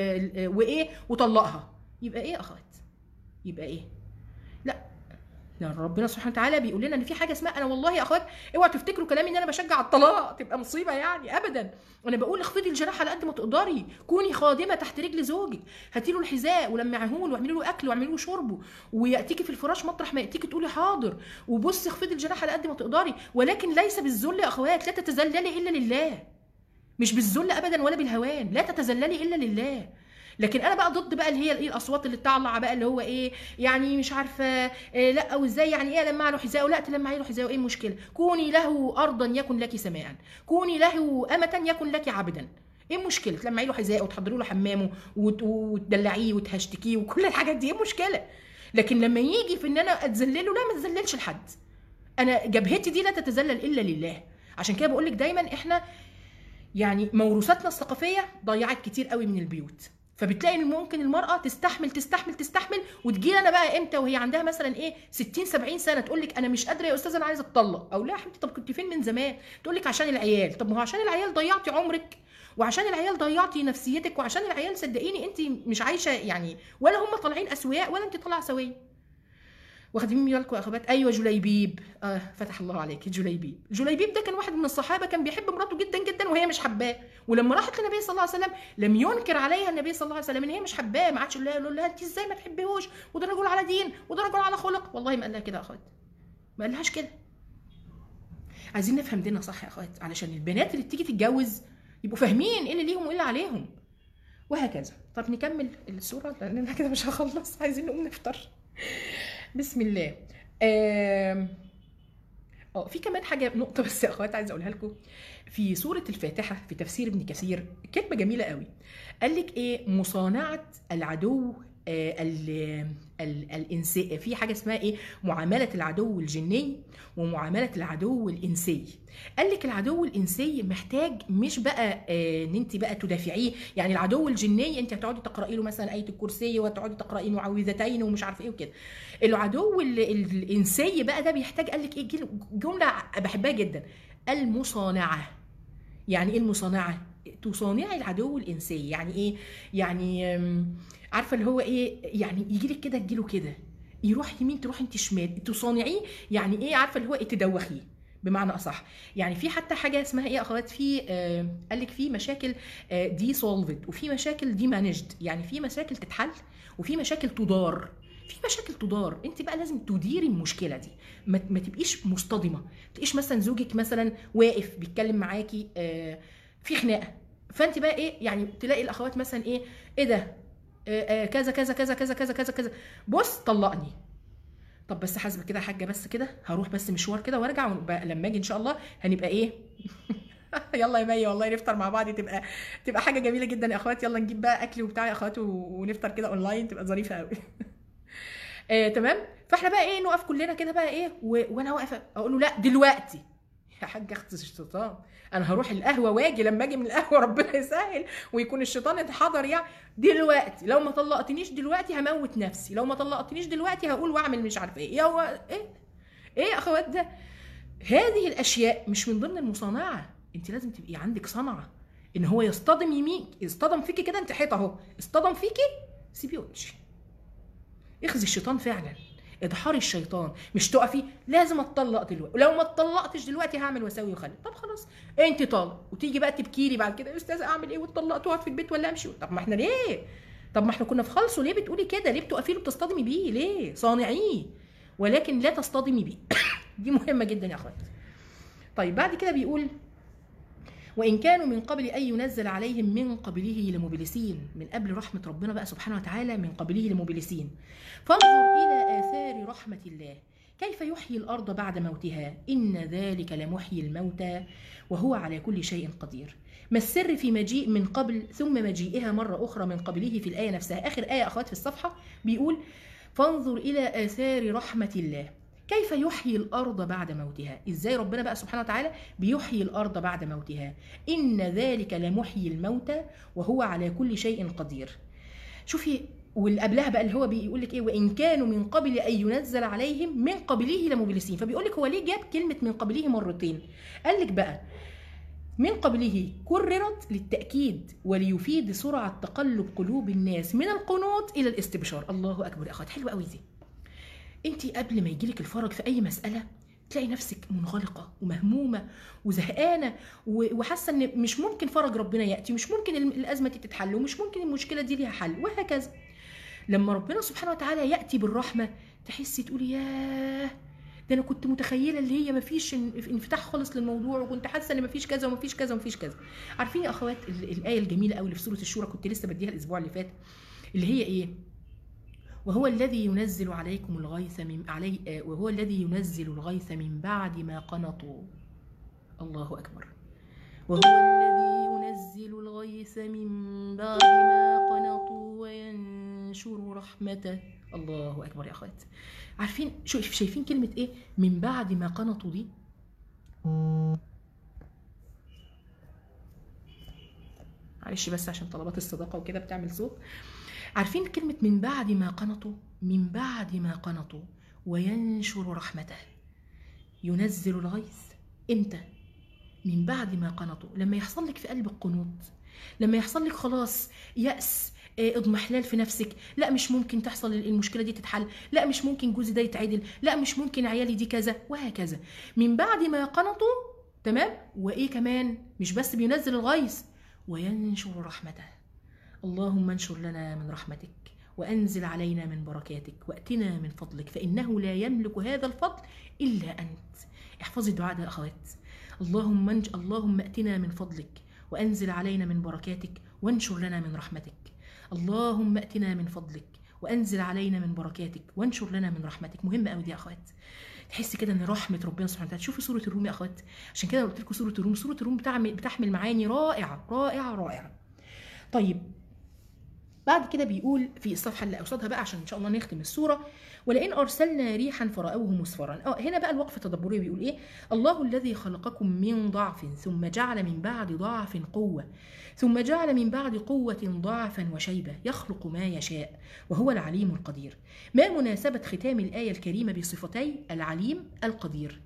وايه وطلقها. يبقى ايه يا اخوات؟ يبقى ايه؟ لا لا، ربنا سبحانه وتعالى بيقول لنا ان في حاجه اسمها، انا والله يا اخوات اوعوا تفتكروا كلامي ان انا بشجع الطلاق تبقى مصيبه يعني، ابدا. انا بقول اخفضي الجناح على قد ما تقدري، كوني خادمه تحت رجل زوجك، هاتي له الحذاء ولمعيه له واعملي له اكل واعملي له شربه، وياتيكي في الفراش مطرح ما ياتيكي تقولي حاضر، وبصي اخفضي الجناح على قد ما تقدري، ولكن ليس بالذل يا اخوات. لا تتذللي الا لله، مش بالذل ابدا ولا بالهوان، لا تتذللي الا لله. لكن انا بقى ضد بقى اللي هي ايه الاصوات اللي تطلع بقى اللي هو ايه يعني مش عارفه إيه لا وازاي يعني ايه لما له حذاء ولا تلمعي له حذاء، ايه المشكله؟ كوني له ارضا يكن لك سماء، كوني له امه يكن لك عبدا، ايه المشكله؟ تلمعي له حذاء وتحضري له حمامه وتدلعيه وتهشتكيه وكل الحاجات دي، ايه المشكله؟ لكن لما يجي في ان انا اتذلله، لا ما اتذللش لحد. انا جبهتي دي لا تتذلل الا لله. عشان كده بقول لك دايما احنا يعني موروثاتنا الثقافيه ضيعت كتير قوي من البيوت. فبتلاقي ان ممكن المراه تستحمل تستحمل تستحمل وتجي انا بقى امتى وهي عندها مثلا ايه ستين سبعين سنه تقول لك انا مش قادره يا استاذه انا عايزه اتطلق. او لا يا حبيبتي، طب كنت فين من زمان؟ تقول لك عشان العيال. طب ما هو عشان العيال ضيعتي عمرك، وعشان العيال ضيعتي نفسيتك، وعشان العيال صدقيني انت مش عايشه يعني، ولا هم طالعين اسوياء ولا انت طالعه سويه. واخدين بالكم يا اخوات؟ ايوه جليبيب، اه فتح الله عليك. جليبيب جليبيب ده كان واحد من الصحابه كان بيحب مراته جدا جدا وهي مش حباه، ولما راحت للنبي صلى الله عليه وسلم لم ينكر عليها النبي صلى الله عليه وسلم ان هي مش حباه. ما عادش يقول لها انت ازاي ما تحبيهوش، وده رجل على دين وده رجل على خلق. والله ما قال لها كده يا اخوات، ما قالهاش كده. عايزين نفهم ديننا صح يا اخوات، علشان البنات اللي بتيجي تتجوز يبقوا فاهمين ايه اللي ليهم وايه اللي عليهم وهكذا. طب نكمل الصوره لان انا كده مش هخلص، عايزين نقوم نفطر. بسم الله. آه اه في كمان حاجه نقطه بس يا اخوات عايزه اقولها لكم. في سوره الفاتحه في تفسير ابن كثير كلمه جميله قوي، قال لك ايه؟ مصانعه العدو آه ال ال الانسي، في حاجه اسمها ايه؟ معامله العدو الجني ومعامله العدو الانسي. قال لك العدو الانسي محتاج مش بقى آه ان انت بقى تدافعيه، يعني العدو الجني انت هتقعدي تقراي له مثلا ايه الكرسي وتقعدي تقراي معوذتين ومش عارفه ايه وكده. العدو ال- ال- الانسي بقى ده بيحتاج، قال لك ايه؟ جمله بحبها جدا، المصانعه. يعني ايه المصانعه؟ تصانعي العدو الانسي. يعني ايه؟ يعني أم، عارفه اللي هو ايه؟ يعني يجي لك كده تجيله كده، يروح يمين تروح انت شمال، تصانعيه. يعني ايه؟ عارفه اللي هو ايه؟ تدوخيه بمعنى اصح. يعني في حتى حاجه اسمها ايه يا اخوات؟ في آه قال لك في مشاكل آه دي سولفد، وفي مشاكل دي مانجد. يعني في مشاكل تتحل وفي مشاكل تدار. في مشاكل تدار، انت بقى لازم تديري المشكله دي، ما, ما تبقيش مصطدمه. ما تبقيش مثلا زوجك مثلا واقف بيتكلم معاكي آه في خناقه، فانت بقى ايه؟ يعني تلاقي الاخوات مثلا ايه؟ ايه ده؟ آه آه كذا كذا كذا كذا كذا كذا كذا، بص طلقني. طب بس حاسبه كده يا حاجه، بس كده هروح بس مشوار كده وارجع، ونبقى لما اجي ان شاء الله هنبقى ايه؟ يلا يا مي والله نفطر مع بعض، تبقى تبقى حاجه جميله جدا يا اخوات. يلا نجيب بقى اكل وبتاع يا اخوات ونفطر كده اونلاين، تبقى ظريفه قوي. آه تمام. فاحنا بقى ايه؟ نقف كلنا كده بقى ايه و... وانا واقفه اقول له لا دلوقتي يا حاج اخت الشيطان، انا هروح القهوه واجي لما اجي من القهوه ربنا يسهل ويكون الشيطان اتحضر. يعني دلوقتي لو ما طلقتنيش دلوقتي هموت نفسي، لو ما طلقتنيش دلوقتي هقول واعمل مش عارف ايه. يا هو ايه ايه يا اخوات ده؟ هذه الاشياء مش من ضمن المصانعه. انت لازم تبقي عندك صنعه، ان هو يصطدم يمين، يصطدم فيكي كده، انت حيطه اهو، اصطدم فيكي سيبيه وامشي. اخذي الشيطان فعلا، اضحري الشيطان، مش تقفي لازم اتطلق دلوقتي، ولو ما اتطلقتش دلوقتي هعمل واسوي وخلي. طب خلاص انت طالق، وتيجي بقى تبكي لي بعد كده يا استاذه اعمل ايه واتطلقت واقعد في البيت ولا امشي؟ طب ما احنا ليه؟ طب ما احنا كنا في خلصه، ليه بتقولي كده؟ ليه بتقفي له بتصطدمي بيه؟ ليه؟ صانعيه ولكن لا تصطدمي بيه. دي مهمه جدا يا اخوات. طيب بعد كده بيقول وإن كانوا من قبل أن ينزل عليهم من قبله لمبلسين، من قبل رحمة ربنا بقى سبحانه وتعالى من قبله لمبلسين. فانظر إلى آثار رحمة الله كيف يحيي الأرض بعد موتها إن ذلك لمحيي الموتى وهو على كل شيء قدير. ما السر في مجيء من قبل ثم مجيئها مرة أخرى من قبله في الآية نفسها؟ آخر آية أخوات في الصفحة بيقول فانظر إلى آثار رحمة الله كيف يحيي الأرض بعد موتها. إزاي ربنا بقى سبحانه وتعالى بيحيي الأرض بعد موتها؟ إن ذلك لمحيي الموتى وهو على كل شيء قدير. شوفي واللي قبلها بقى اللي هو بيقول لك ايه؟ وان كانوا من قبل ان ينزل عليهم من قبله لمبلسين. فبيقول لك هو ليه جاب كلمه من قبله مرتين؟ قال لك بقى من قبله كررت للتاكيد وليفيد سرعه تقلب قلوب الناس من القنوط الى الاستبشار. الله اكبر يا اخوات، حلوه قوي دي. انت قبل ما يجيلك الفرج في اي مساله تلاقي نفسك منغلقه ومهمومه وزهقانه وحاسه ان مش ممكن فرج ربنا ياتي، مش ممكن الازمه دي تتحل، ومش ممكن المشكله دي ليها حل، وهكذا. لما ربنا سبحانه وتعالى ياتي بالرحمه تحسي تقولي ياه، ده انا كنت متخيله اللي هي مفيش انفتاح خالص للموضوع، وكنت حاسه ان مفيش كذا ومفيش كذا ومفيش كذا. عارفين يا اخوات الايه الجميله قوي اللي في سوره الشورى كنت لسه بديها الاسبوع اللي فات، اللي هي ايه؟ وهو الذي ينزل عليكم الغيث من علي وهو الذي ينزل الغيث من بعد ما قنطوا. الله اكبر. وهو الذي ينزل الغيث من بعد ما قنطوا وينشر رحمته. الله اكبر يا اخوات. عارفين شايفين كلمه ايه من بعد ما قنطوا دي؟ معلش بس عشان طلبات الصداقه وكده بتعمل صوت. عارفين كلمة من بعد ما قنطوا؟ من بعد ما قنطوا وينشر رحمته. ينزل الغيث امتى؟ من بعد ما قنطوا. لما يحصل لك في قلب القنوط، لما يحصل لك خلاص يأس، اضمحلال في نفسك، لا مش ممكن تحصل المشكلة دي تتحل، لا مش ممكن جوزي ده يتعدل، لا مش ممكن عيالي دي كذا، وهكذا. من بعد ما قنطوا، تمام؟ وايه كمان؟ مش بس بينزل الغيث وينشر رحمته. اللهم انشر لنا من رحمتك وأنزل علينا من بركاتك وأتنا من فضلك فإنه لا يملك هذا الفضل إلا أنت. احفظي الدعاء ده يا أخوات. اللهم انج... اللهم أتنا من فضلك وأنزل علينا من بركاتك وانشر لنا من رحمتك. اللهم أتنا من فضلك وأنزل علينا من بركاتك وانشر لنا من رحمتك. مهمة قوي دي يا أخوات، تحس كده ان رحمه ربنا سبحانه وتعالى. شوفوا سوره الروم يا اخوات، عشان كده قلت لكم سوره الروم، سوره الروم بتعمل بتحمل معاني رائعه رائعه رائعه. طيب بعد كده بيقول في الصفحه اللي قصادها بقى عشان ان شاء الله نختم السوره: ولئن ارسلنا ريحا فرأوه مصفرا. اه هنا بقى الوقفه التدبريه بيقول ايه؟ الله الذي خلقكم من ضعف ثم جعل من بعد ضعف قوه ثم جعل من بعد قوه ضعفا وشيبه يخلق ما يشاء وهو العليم القدير. ما مناسبه ختام الايه الكريمه بصفتي العليم القدير؟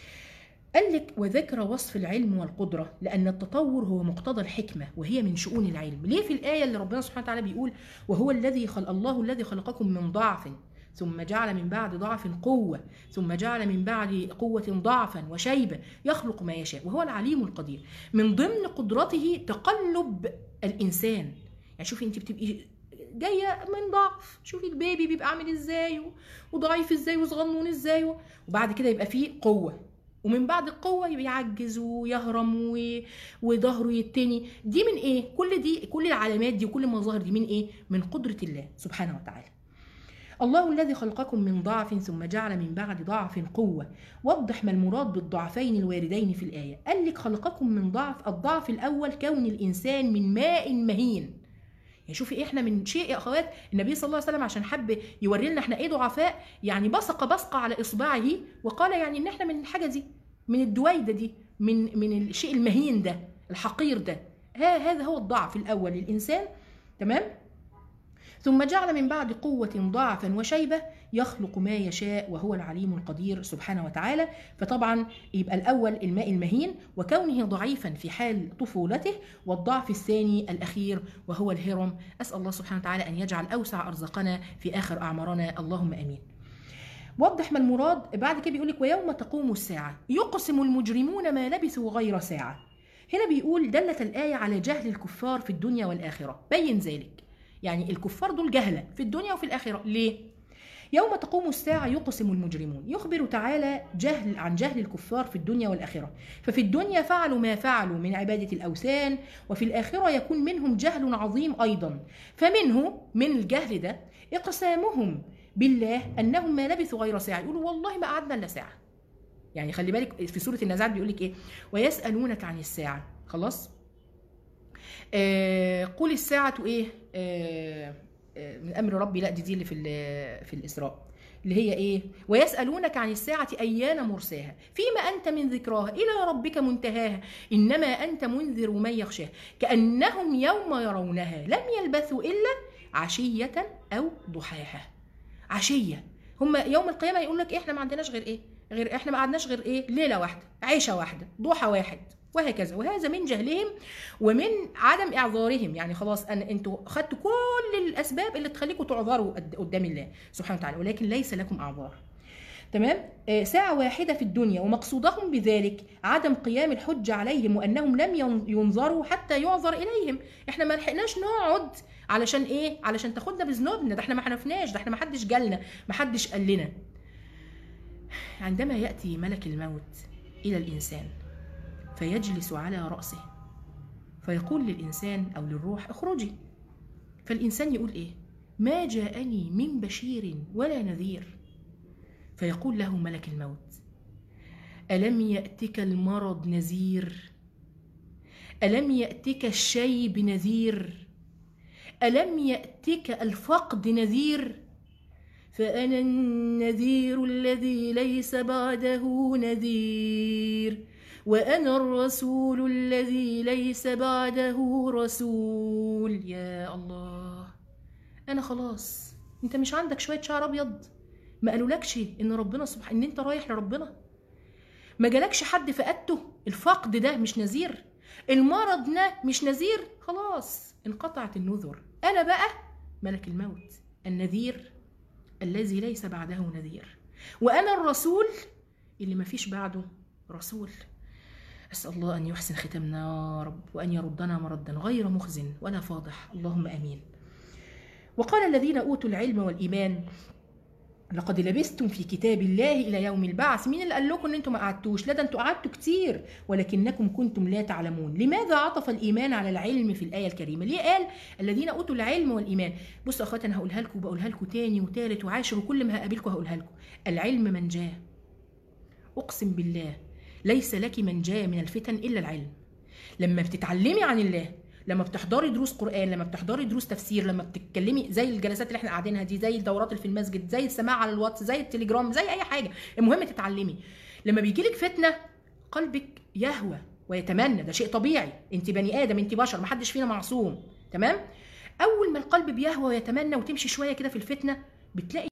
قال لك وذكر وصف العلم والقدرة لأن التطور هو مقتضى الحكمة وهي من شؤون العلم. ليه في الآية اللي ربنا سبحانه وتعالى بيقول وهو الذي خلق الله الذي خلقكم من ضعف ثم جعل من بعد ضعف قوة ثم جعل من بعد قوة ضعفا وشيبة يخلق ما يشاء وهو العليم القدير؟ من ضمن قدرته تقلب الإنسان. يعني شوفي أنت بتبقي جايه من ضعف، شوفي البيبي بيبقى عامل ازاي وضعيف ازاي وصغنون ازاي، وبعد كده يبقى فيه قوه، ومن بعد القوه يبقى يعجز ويهرم وظهره يتني. دي من ايه؟ كل دي كل العلامات دي وكل المظاهر دي من ايه؟ من قدره الله سبحانه وتعالى. الله الذي خلقكم من ضعف ثم جعل من بعد ضعف قوة. وضح ما المراد بالضعفين الواردين في الآية. قال لك خلقكم من ضعف، الضعف الأول كون الإنسان من ماء مهين. يعني شوفي احنا من شيء يا اخوات، النبي صلى الله عليه وسلم عشان حب يوري لنا احنا ايه ضعفاء، يعني بصق بصقه على اصبعه وقال يعني ان احنا من الحاجه دي، من الدويده دي، من من الشيء المهين ده الحقير ده. ها هذا هو الضعف الاول للانسان. تمام؟ ثم جعل من بعد قوة ضعفا وشيبة يخلق ما يشاء وهو العليم القدير سبحانه وتعالى. فطبعا يبقى الأول الماء المهين وكونه ضعيفا في حال طفولته، والضعف الثاني الأخير وهو الهرم. أسأل الله سبحانه وتعالى أن يجعل أوسع أرزاقنا في آخر أعمارنا، اللهم أمين. وضح ما المراد بعد كده. بيقول لك ويوم تقوم الساعة يقسم المجرمون ما لبثوا غير ساعة. هنا بيقول دلت الآية على جهل الكفار في الدنيا والآخرة، بين ذلك. يعني الكفار دول جهلة في الدنيا وفي الآخرة. ليه؟ يوم تقوم الساعة يقسم المجرمون، يخبر تعالى جهل عن جهل الكفار في الدنيا والآخرة. ففي الدنيا فعلوا ما فعلوا من عبادة الأوثان، وفي الآخرة يكون منهم جهل عظيم أيضا. فمنه من الجهل ده إقسامهم بالله أنهم ما لبثوا غير ساعة، يقولوا والله ما قعدنا إلا ساعة. يعني خلي بالك في سورة النازعات بيقول لك إيه؟ ويسألونك عن الساعة. خلاص؟ آه قل الساعة إيه؟ آه آه من أمر ربي. لا دي دي اللي في في الإسراء اللي هي إيه؟ ويسألونك عن الساعة أيان مرساها فيما أنت من ذكراها إلى ربك منتهاها إنما أنت منذر من يخشاها كأنهم يوم يرونها لم يلبثوا إلا عشية أو ضحاها. عشية، هم يوم القيامة يقول لك إيه؟ إحنا ما عندناش غير إيه؟ غير إحنا ما قعدناش غير إيه؟ ليلة واحدة، عيشة واحدة، ضحى واحد، وهكذا. وهذا من جهلهم ومن عدم اعذارهم. يعني خلاص أنا انتوا خدتوا كل الاسباب اللي تخليكم تعذروا قدام الله سبحانه وتعالى، ولكن ليس لكم اعذار. تمام؟ آه ساعة واحدة في الدنيا، ومقصودهم بذلك عدم قيام الحجة عليهم وانهم لم ينظروا حتى يعذر اليهم. احنا ما لحقناش نقعد علشان ايه؟ علشان تاخدنا بذنوبنا، ده احنا ما حنفناش، ده احنا ما حدش جالنا، ما حدش قال لنا. عندما ياتي ملك الموت الى الانسان فيجلس على رأسه فيقول للإنسان أو للروح اخرجي. فالإنسان يقول إيه؟ ما جاءني من بشير ولا نذير. فيقول له ملك الموت ألم يأتك المرض نذير؟ ألم يأتك الشيب نذير؟ ألم يأتك الفقد نذير؟ فأنا النذير الذي ليس بعده نذير وأنا الرسول الذي ليس بعده رسول. يا الله، أنا خلاص. أنت مش عندك شوية شعر أبيض؟ ما قالولكش إن ربنا سبحانه إن أنت رايح لربنا؟ ما جالكش حد فقدته؟ الفقد ده مش نذير؟ المرض ده مش نذير؟ خلاص انقطعت النذر. أنا بقى ملك الموت النذير الذي ليس بعده نذير، وأنا الرسول اللي ما فيش بعده رسول. أسأل الله أن يحسن ختامنا يا رب، وأن يردنا مردا غير مخزن ولا فاضح، اللهم أمين. وقال الذين أوتوا العلم والإيمان لقد لبستم في كتاب الله الى يوم البعث. مين اللي قال لكم ان انتم ما قعدتوش؟ لا، ده انتوا قعدتوا كتير ولكنكم كنتم لا تعلمون. لماذا عطف الايمان على العلم في الايه الكريمه؟ ليه قال الذين اوتوا العلم والايمان؟ بصوا يا اخواتي، انا هقولها لكم وبقولها لكم تاني وتالت وعاشر، وكل ما هقابلكم هقولها لكم. العلم منجاه، اقسم بالله ليس لك منجاه من الفتن الا العلم. لما بتتعلمي عن الله، لما بتحضري دروس قرآن، لما بتحضري دروس تفسير، لما بتتكلمي زي الجلسات اللي احنا قاعدينها دي، زي الدورات اللي في المسجد، زي السماع على الواتس، زي التليجرام، زي اي حاجه، المهم تتعلمي. لما بيجيلك فتنه قلبك يهوى ويتمنى، ده شيء طبيعي، انت بني ادم، انت بشر، محدش فينا معصوم، تمام؟ اول ما القلب بيهوى ويتمنى وتمشي شويه كده في الفتنه، بتلاقي